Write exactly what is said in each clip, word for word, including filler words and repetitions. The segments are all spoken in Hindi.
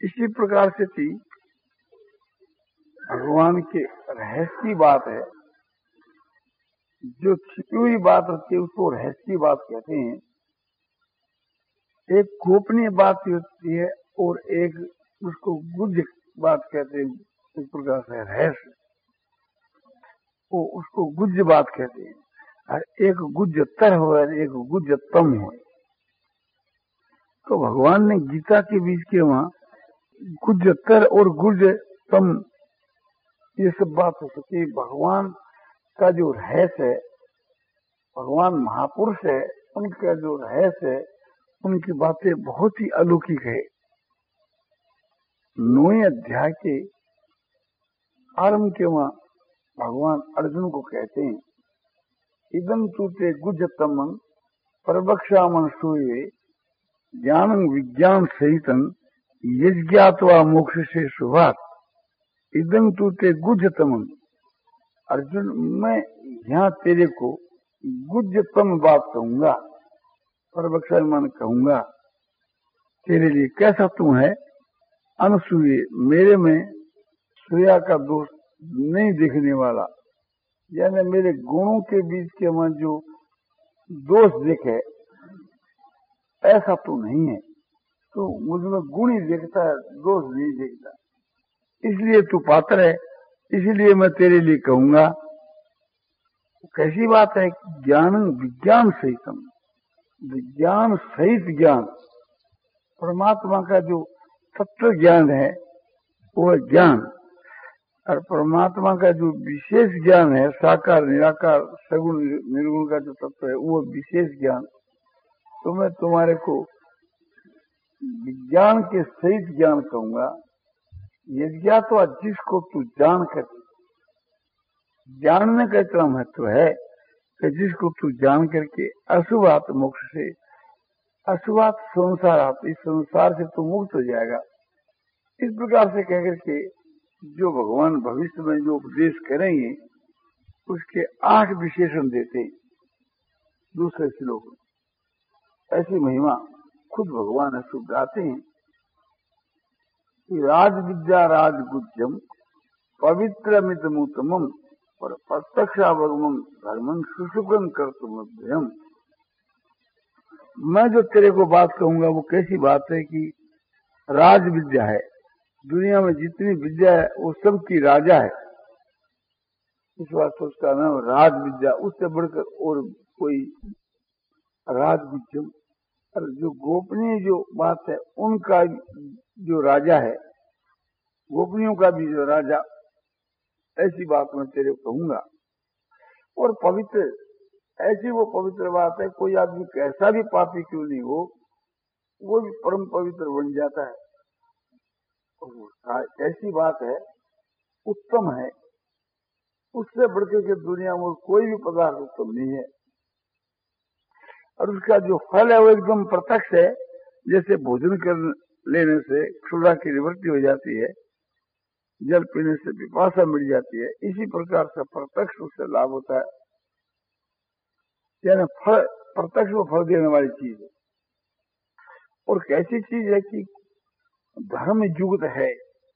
इसी प्रकार से थी भगवान के रहस्य की बात है। जो छिपी हुई बात होती है उसको रहस्य की बात कहते हैं। एक गोपनीय बात होती है और एक उसको गुह्य बात कहते हैं। इस प्रकार से रहस्य वो उसको गुह्य बात कहते हैं। और एक गुह्यतर हो और एक गुह्यतम हो। तो भगवान ने गीता के बीच के वहां गुह्यतर और गुह्यतम ये सब बात हो सके। भगवान का जो रहस्य है, भगवान महापुरुष है, उनका जो रहस्य है, उनकी बातें बहुत ही अलौकिक है। नौवें अध्याय के आरंभ के वहां भगवान अर्जुन को कहते हैं, इदं तूते गुह्यतमं प्रवक्ष्यामि सूये ज्ञानं विज्ञान सहितं यज्ञात्वा मोक्षसे शुभात्। इदं तूते गुह्यतमं, अर्जुन मैं यहाँ तेरे को गुह्यतम बात कहूंगा, प्रवक्ष्यामि कहूंगा। तेरे लिए कैसा तू है? अनसूये, मेरे में सूया का दोष नहीं दिखने वाला, यानी मेरे गुणों के बीच के मन जो दोष दिखे ऐसा तू नहीं है। तो मुझमें गुण ही देखता है, दोष नहीं देखता। इसलिए तू पात्र है, इसलिए मैं तेरे लिए कहूंगा। कैसी बात है? ज्ञान विज्ञान सहितम, विज्ञान सहित ज्ञान। परमात्मा का जो तत्व ज्ञान है वो ज्ञान, और परमात्मा का जो विशेष ज्ञान है, साकार निराकार सगुण निर्गुण का जो तत्व है वो विशेष ज्ञान। तो मैं तुम्हारे को विज्ञान के सहित ज्ञान कहूंगा। यज्ञात्वा, जिसको तू जान कर, जानने का इतना महत्व है कि जिसको तू जान करके अशुभात मोक्ष से, अशुभात संसार आते, इस संसार से तू मुक्त हो जाएगा। इस प्रकार से कहकर के जो भगवान भविष्य में जो उपदेश करेंगे उसके आठ विशेषण देते दूसरे श्लोक में। ऐसी महिमा खुद भगवान अशुभ गाते हैं कि राज विद्या राजगुज्यम पवित्रमितमुत्तमम और प्रत्यक्षावगमम धर्मं सुसुखं कर्तुमभ्यम। मैं जो तेरे को बात कहूंगा वो कैसी बात है कि राज विद्या है। दुनिया में जितनी विद्या है वो सबकी राजा है, इस वास्ते उसका नाम राज विद्या। उससे बढ़कर और कोई राजगुज्यम, और जो गोपनीय जो बात है उनका जो राजा है, गोपनीयों का भी जो राजा, ऐसी बात मैं तेरे को कहूंगा। और पवित्र, ऐसी वो पवित्र बात है, कोई आदमी कैसा भी पापी क्यों नहीं हो वो भी परम पवित्र बन जाता है। ऐसी बात है, उत्तम है, उससे बढ़कर के दुनिया में कोई भी पदार्थ उत्तम नहीं है। और उसका जो फल है वो एकदम प्रत्यक्ष है। जैसे भोजन कर लेने से क्षुधा की निवृत्ति हो जाती है, जल पीने से पिपासा मिट जाती है, इसी प्रकार से प्रत्यक्ष उससे लाभ होता है। यानी फल, प्रत्यक्ष वो फल देने वाली चीज है। और कैसी चीज है कि धर्म युक्त है।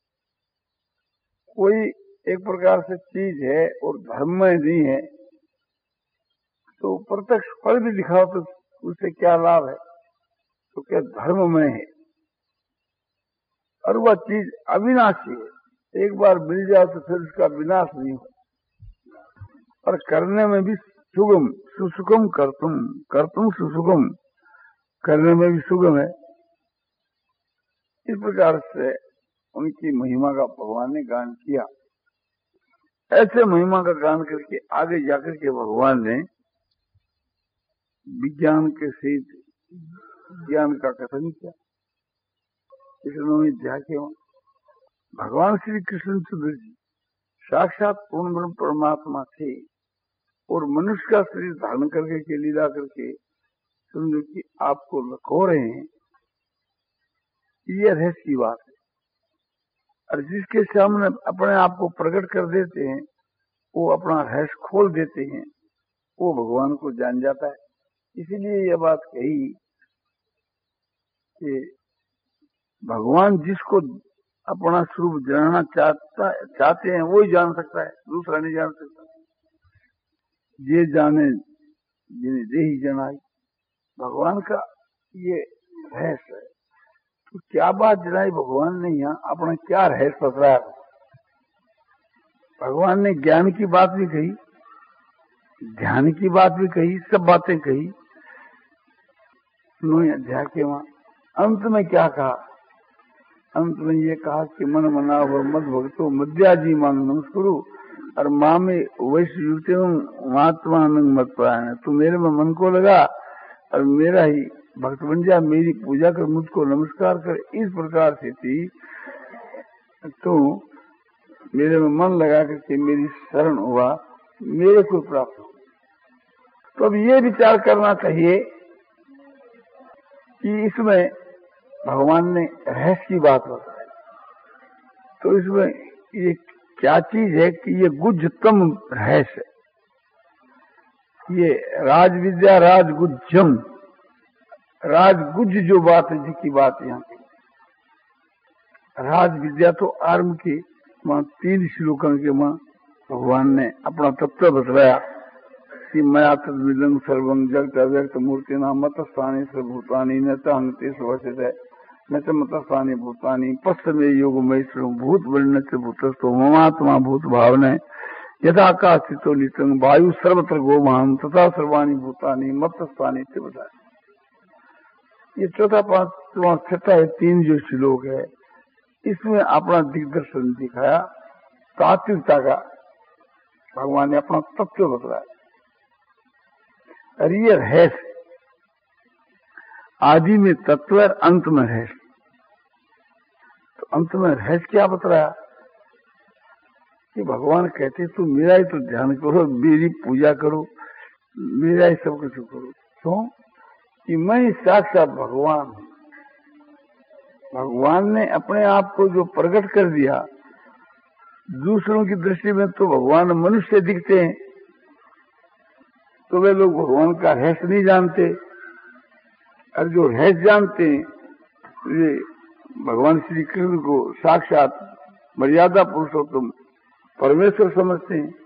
कोई एक प्रकार से चीज है और धर्म में नहीं है, तो प्रत्यक्ष फल भी दिखाओ तो उससे क्या लाभ है? तो क्या धर्म में है। और वह चीज अविनाशी है, एक बार मिल जाए तो फिर उसका विनाश नहीं हो। और करने में भी सुगम, सुसुगम करतुम, करतुम सुसुगम, करने में भी सुगम है। इस प्रकार से उनकी महिमा का भगवान ने गान किया। ऐसे महिमा का गान करके आगे जाकर के भगवान ने विज्ञान के सहित ज्ञान का कथन किया। इस नौवें अध्याय के भगवान श्री कृष्णचंद्र जी साक्षात पूर्ण ब्रह्म परमात्मा थे और मनुष्य का शरीर धारण करके के लीला करके समझो कि आपको लखो रहे हैं। ये रहस्य की बात है। और जिसके सामने अपने आप को प्रकट कर देते हैं, वो अपना रहस्य खोल देते हैं, वो भगवान को जान जाता है। इसीलिए यह बात कही कि भगवान जिसको अपना स्वरूप जानना चाहता चाहते हैं वो ही जान सकता है, दूसरा नहीं जान सकता। ये जाने जिन्हें दे ही जनाई, भगवान का ये रहस्य है। तो क्या बात जनाई भगवान ने यहाँ अपना क्या रहस्य बताया। भगवान ने ज्ञान की बात भी कही, ध्यान की बात भी कही, सब बातें कही। नौवें अध्याय के वहां अंत में क्या कहा, अंत में ये कहा कि मन मना व मद भक्तो मध्याजी मांग नमस्कुरु और माँ में वैश्य युक्ति महात्मा मत पाया। तू मेरे में मन को लगा और मेरा ही भक्त बन जा, मेरी पूजा कर, मुझको नमस्कार कर। इस प्रकार से थी तो मेरे में मन लगा करके मेरी शरण हुआ, मेरे को प्राप्त हो। तो अब ये विचार करना चाहिए कि इसमें भगवान ने रहस्य की बात बताई। तो इसमें ये क्या चीज है कि ये गुज्जतम रहस्य, ये राज विद्या राजगुज्जम, राजगुज्ज जो बात है जिसकी बात यहाँ की। राज विद्या तो आरंभ की वहां तीन श्लोकों के वहां भगवान ने अपना तत्व बतलाया कि मया तद्विदं सर्वं जगत अव्यक्त मूर्ति नाम मतस्थानी सर्वभूतानि न च हंते स्वसित है न च मतस्थानी भूतानि पश्चिमे योग मई भूत वर्ण से भूतस्थो ममात्मा भूत भावना यथाकाशितो नितंग वायु सर्वत्र गोमाम तथा सर्वाणी भूतानि मतस्थानी से बताया। ये चौथा पांचवा छठा है, तीन जो श्लोक है इसमें अपना दिग्दर्शन दिखाया, तात्विकता का भगवान ने अपना तत्व बतलाया। और ये रहस्य आदि में तत्व और अंत में रहस्य। तो अंत में रहस्य क्या बतलाया कि भगवान कहते तू मेरा ही तो ध्यान करो, मेरी पूजा करो, मेरा ही सब कुछ करो। क्यों कि मैं साक्षात भगवान हूं। भगवान ने अपने आप को जो प्रकट कर दिया, दूसरों की दृष्टि में तो भगवान मनुष्य दिखते हैं, तो वे लोग भगवान का रहस्य नहीं जानते। और जो रहस्य जानते हैं वे भगवान श्री कृष्ण को साक्षात मर्यादा पुरुषोत्तम परमेश्वर समझते हैं।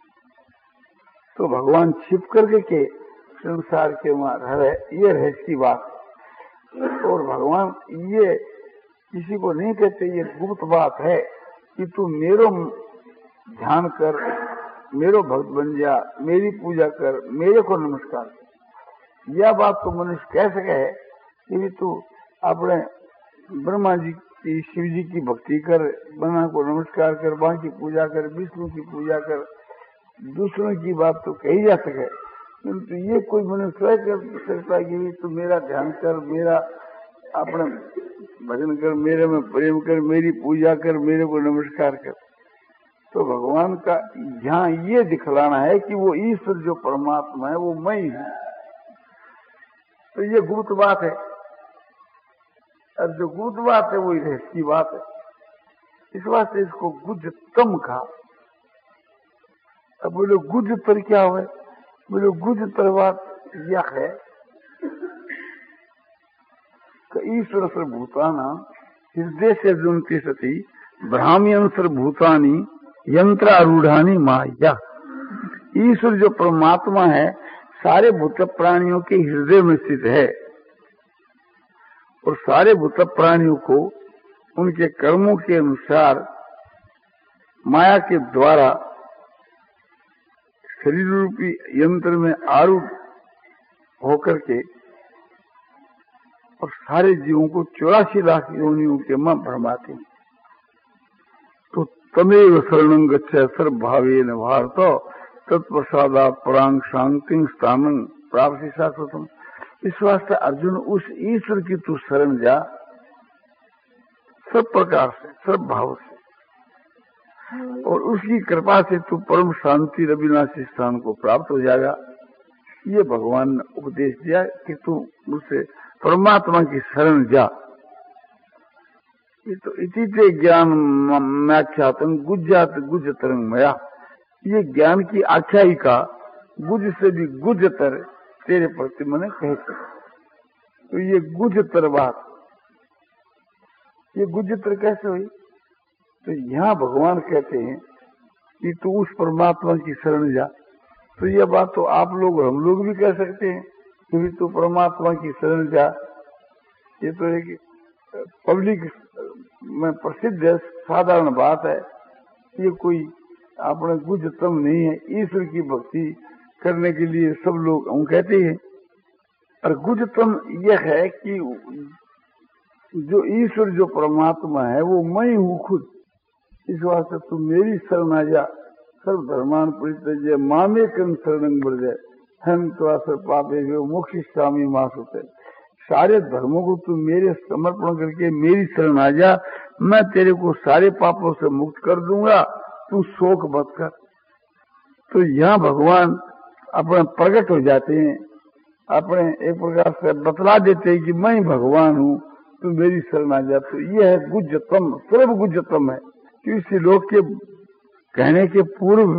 तो भगवान छिप करके के संसार के वहां रह रहे, ये रहस्य की बात है। और भगवान ये किसी को नहीं कहते, ये गुप्त बात है कि तू मेरो ध्यान कर, मेरो भक्त बन जा, मेरी पूजा कर, मेरे को नमस्कार कर। यह बात तो मनुष्य कह सके है कि तू अपने ब्रह्मा जी की, शिव जी की भक्ति कर, ब्रह्मा को नमस्कार कर, बाकी पूजा कर, विष्णु की पूजा कर। दूसरों की बात तो कही जा सके, किंतु ये कोई मनुष्य कर सकता है कि तू मेरा ध्यान कर, मेरा अपने भजन कर, मेरे में प्रेम कर, मेरी पूजा कर, मेरे को नमस्कार कर। तो भगवान का यहाँ ये दिखलाना है कि वो ईश्वर जो परमात्मा है वो मैं ही हूं। तो ये गुप्त बात है, और जो गुप्त बात है वही रहस्य की बात है। इस वास्ते इसको गुज्जतम कहा। अब बोलो गुज्जतर क्या हुआ? बोलो गुज्जतर बात यह है कि ईश्वर सर्वभूतानां हृदय से जुनती सती ब्राह्मण सर्वभूतानि यंत्रारूढ़ानी माया। ईश्वर जो परमात्मा है सारे भूत प्राणियों के हृदय में स्थित है, और सारे भूत प्राणियों को उनके कर्मों के अनुसार माया के द्वारा शरीर रूपी यंत्र में आरूढ़ होकर के और सारे जीवों को चौरासी लाख योनियों के मां भरमाते हैं। तो तमेव शरणं गच्छ सर्वभावेन भारत तत्प्रसादात् परां शांतिं स्थानं प्राप्ति शाश्वतम्। इस वास्ते अर्जुन उस ईश्वर की तू शरण जा, सब प्रकार से, सब भाव से, और उसकी कृपा से तू परम शांति अविनाशी स्थान को प्राप्त हो जाएगा। ये भगवान ने उपदेश दिया कि तू मुझसे परमात्मा की शरण जा। ये तो इति ते ज्ञान व्याख्यातम गुज्जात गुज्जतरंग मया। ये ज्ञान की आख्यायिका गुज से भी गुज्जतर तेरे प्रति मैंने कह। तो ये गुज्जतर बात ये गुज्जत्र कैसे हुई? तो यहाँ भगवान कहते हैं कि तू उस परमात्मा की शरण जा। तो यह बात तो आप लोग हम लोग भी कह सकते हैं कि तू परमात्मा की शरण जा। ये तो एक पब्लिक में प्रसिद्ध साधारण बात है। ये कोई अपने गुज्जतम नहीं है। ईश्वर की भक्ति करने के लिए सब लोग हम कहते हैं। और गुज्जतम यह है कि जो ईश्वर जो परमात्मा है वो मैं हूँ खुद। इस वास्ते तू मेरी शरण आ जा। सर्व धर्मान परित्यज्य मामे कर्म शरणं व्रज हम तो पापे मोक्षयिष्यामि मा शुचः। सारे धर्मों को तू मेरे समर्पण करके मेरी शरण आ जा, मैं तेरे को सारे पापों से मुक्त कर दूंगा, तू शोक मत कर। तो यहाँ भगवान अपने प्रकट हो जाते हैं, अपने एक प्रकार से बतला देते हैं कि मैं भगवान हूँ, तू मेरी शरण आ जा। तो यह है गुज्जतम, सर्व गुज्जतम है। किसी लोग के कहने के पूर्व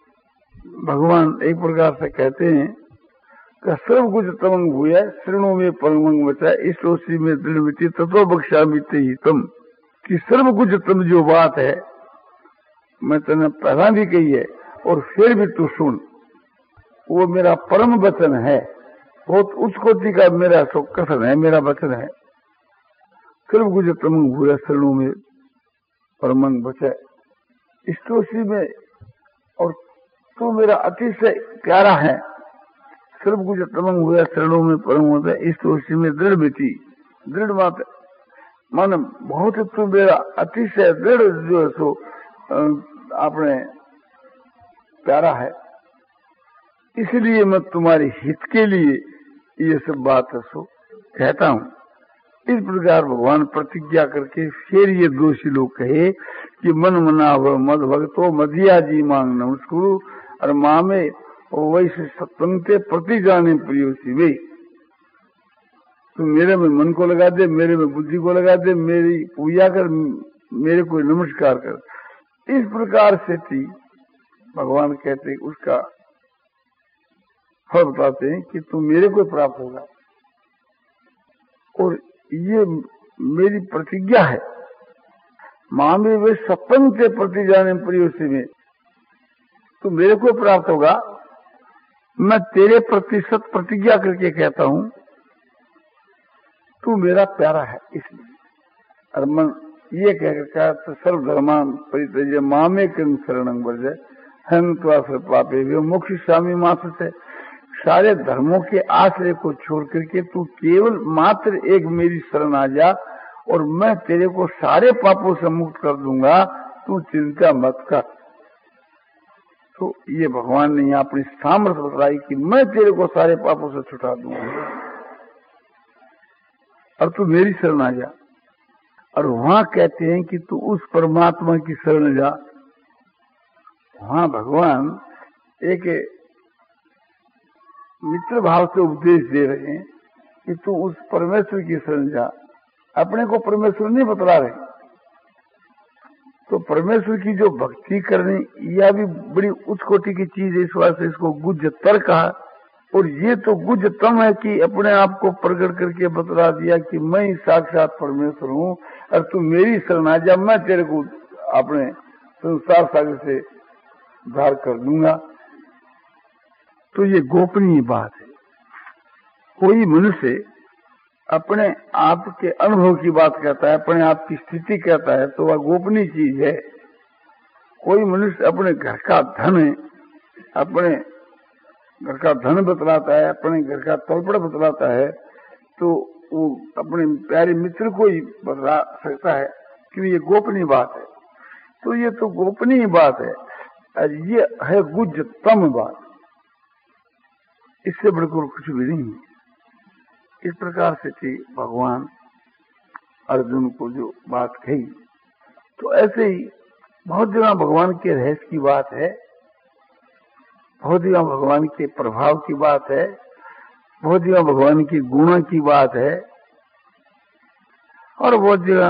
भगवान एक प्रकार से कहते हैं कि सर्व गुज्जतमं भूय श्रेणु में परमं वचा इष्टोसी में दृढ़मिति तत्व बख्शामि ते हितम। कि सर्व गुज्जतम जो बात है मैं तेने पहला भी कही है और फिर भी तू सुन, वो मेरा परम वचन है, बहुत उच्च कोटि का मेरा सो कथन है, मेरा वचन है। सर्व गुज्जतमं भूय श्रेणु में परमं वचा इष्टोसी में, और तू मेरा अतिशय प्यारा है। सर्व गुज्जतमं भूय श्रेणु में परम वचा इष्टोसी में दृढ़मिति, दृढ़ बात मान बहुत तू मेरा अतिशय दृढ़ जो है सो आपने प्यारा है, इसलिए मैं तुम्हारे हित के लिए ये सब बात है सो कहता हूँ। इस प्रकार भगवान प्रतिज्ञा करके फिर ये दोषी लोग कहे कि मन मना मद भगतो मधिया जी मांग नमस्कुरु और मामे वैसे सत्वंते प्रति जाने प्रियो शिवे। तू मेरे में मन को लगा दे, मेरे में बुद्धि को लगा दे, मेरी पूजा कर, मेरे को नमस्कार कर। इस प्रकार से थी भगवान कहते उसका फल बताते हैं कि तू मेरे को प्राप्त होगा। और ये मेरी प्रतिज्ञा है, माँ में वे सपन से प्रति जाने प्रियोसी में तू मेरे को प्राप्त होगा। मैं तेरे प्रति सत प्रतिज्ञा करके कहता हूँ तू मेरा प्यारा है, इसलिए। और मन ये कहकर तो सर्वधर्मान परित्यज्य मामे कर्म शरणं व्रज हम तो पापे मोक्षयिष्यामि मा शुचः। सारे धर्मों के आश्रय को छोड़ करके तू केवल मात्र एक मेरी शरण आ जा और मैं तेरे को सारे पापों से मुक्त कर दूंगा, तू चिंता मत कर। तो ये भगवान ने यहाँ अपनी सामर्थ्य बताई कि मैं तेरे को सारे पापों से छुटा दूंगा और तू मेरी शरण आ जा। और वहां कहते हैं कि तू उस परमात्मा की शरण जा। वहां भगवान एक मित्र भाव से उपदेश दे रहे हैं कि तू उस परमेश्वर की शरण जा। अपने को परमेश्वर नहीं बतला रहे। तो परमेश्वर की जो भक्ति करनी यह भी बड़ी उच्च कोटि की चीज है, इस वास्ते इसको गुज्जतर कहा। और ये तो गुज्जतम है कि अपने आप को प्रकट करके बतला दिया कि मैं ही साक्षात परमेश्वर हूँ और तू मेरी शरण आ जा, मैं तेरे को अपने संसार सागर से उद्धार कर दूंगा। तो ये गोपनीय बात है। कोई मनुष्य अपने आप के अनुभव की बात कहता है, अपने आप की स्थिति कहता है, तो वह गोपनीय चीज है। कोई मनुष्य अपने घर का धन है, अपने घर का धन बतलाता है, अपने घर का तलपड़ बतलाता है, तो वो अपने प्यारे मित्र को ही बतला सकता है कि ये गोपनीय बात है। तो ये तो गोपनीय बात है और ये है गुज्जतम बात, इससे बढ़कर कुछ भी नहीं है। इस प्रकार से थी भगवान अर्जुन को जो बात कही। तो ऐसे ही बहुत जगह भगवान के रहस्य की बात है, बहुत जगह भगवान के प्रभाव की बात है, बहुत जगह भगवान की गुणों की बात है, और बहुत जगह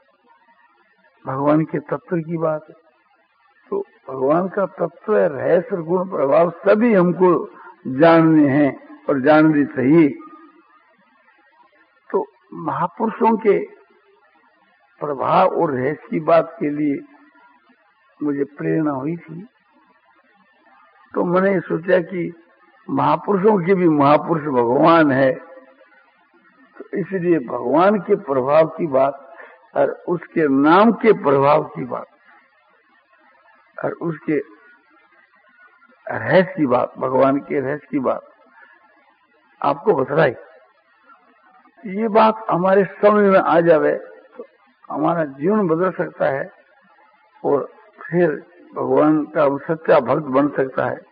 भगवान के तत्व की बात है। तो भगवान का तत्व, रहस्य, गुण, प्रभाव सभी हमको जानने हैं और जानने चाहिए। तो महापुरुषों के प्रभाव और रहस्य की बात के लिए मुझे प्रेरणा हुई थी, तो मैंने सोचा कि महापुरुषों के भी महापुरुष भगवान है, तो इसलिए भगवान के प्रभाव की बात और उसके नाम के प्रभाव की बात और उसके रहस्य की बात, भगवान के रहस्य की बात आपको बतलाई। ये बात हमारे समझ में आ जावे तो हमारा जीवन बदल सकता है और फिर भगवान का सच्चा भक्त बन सकता है।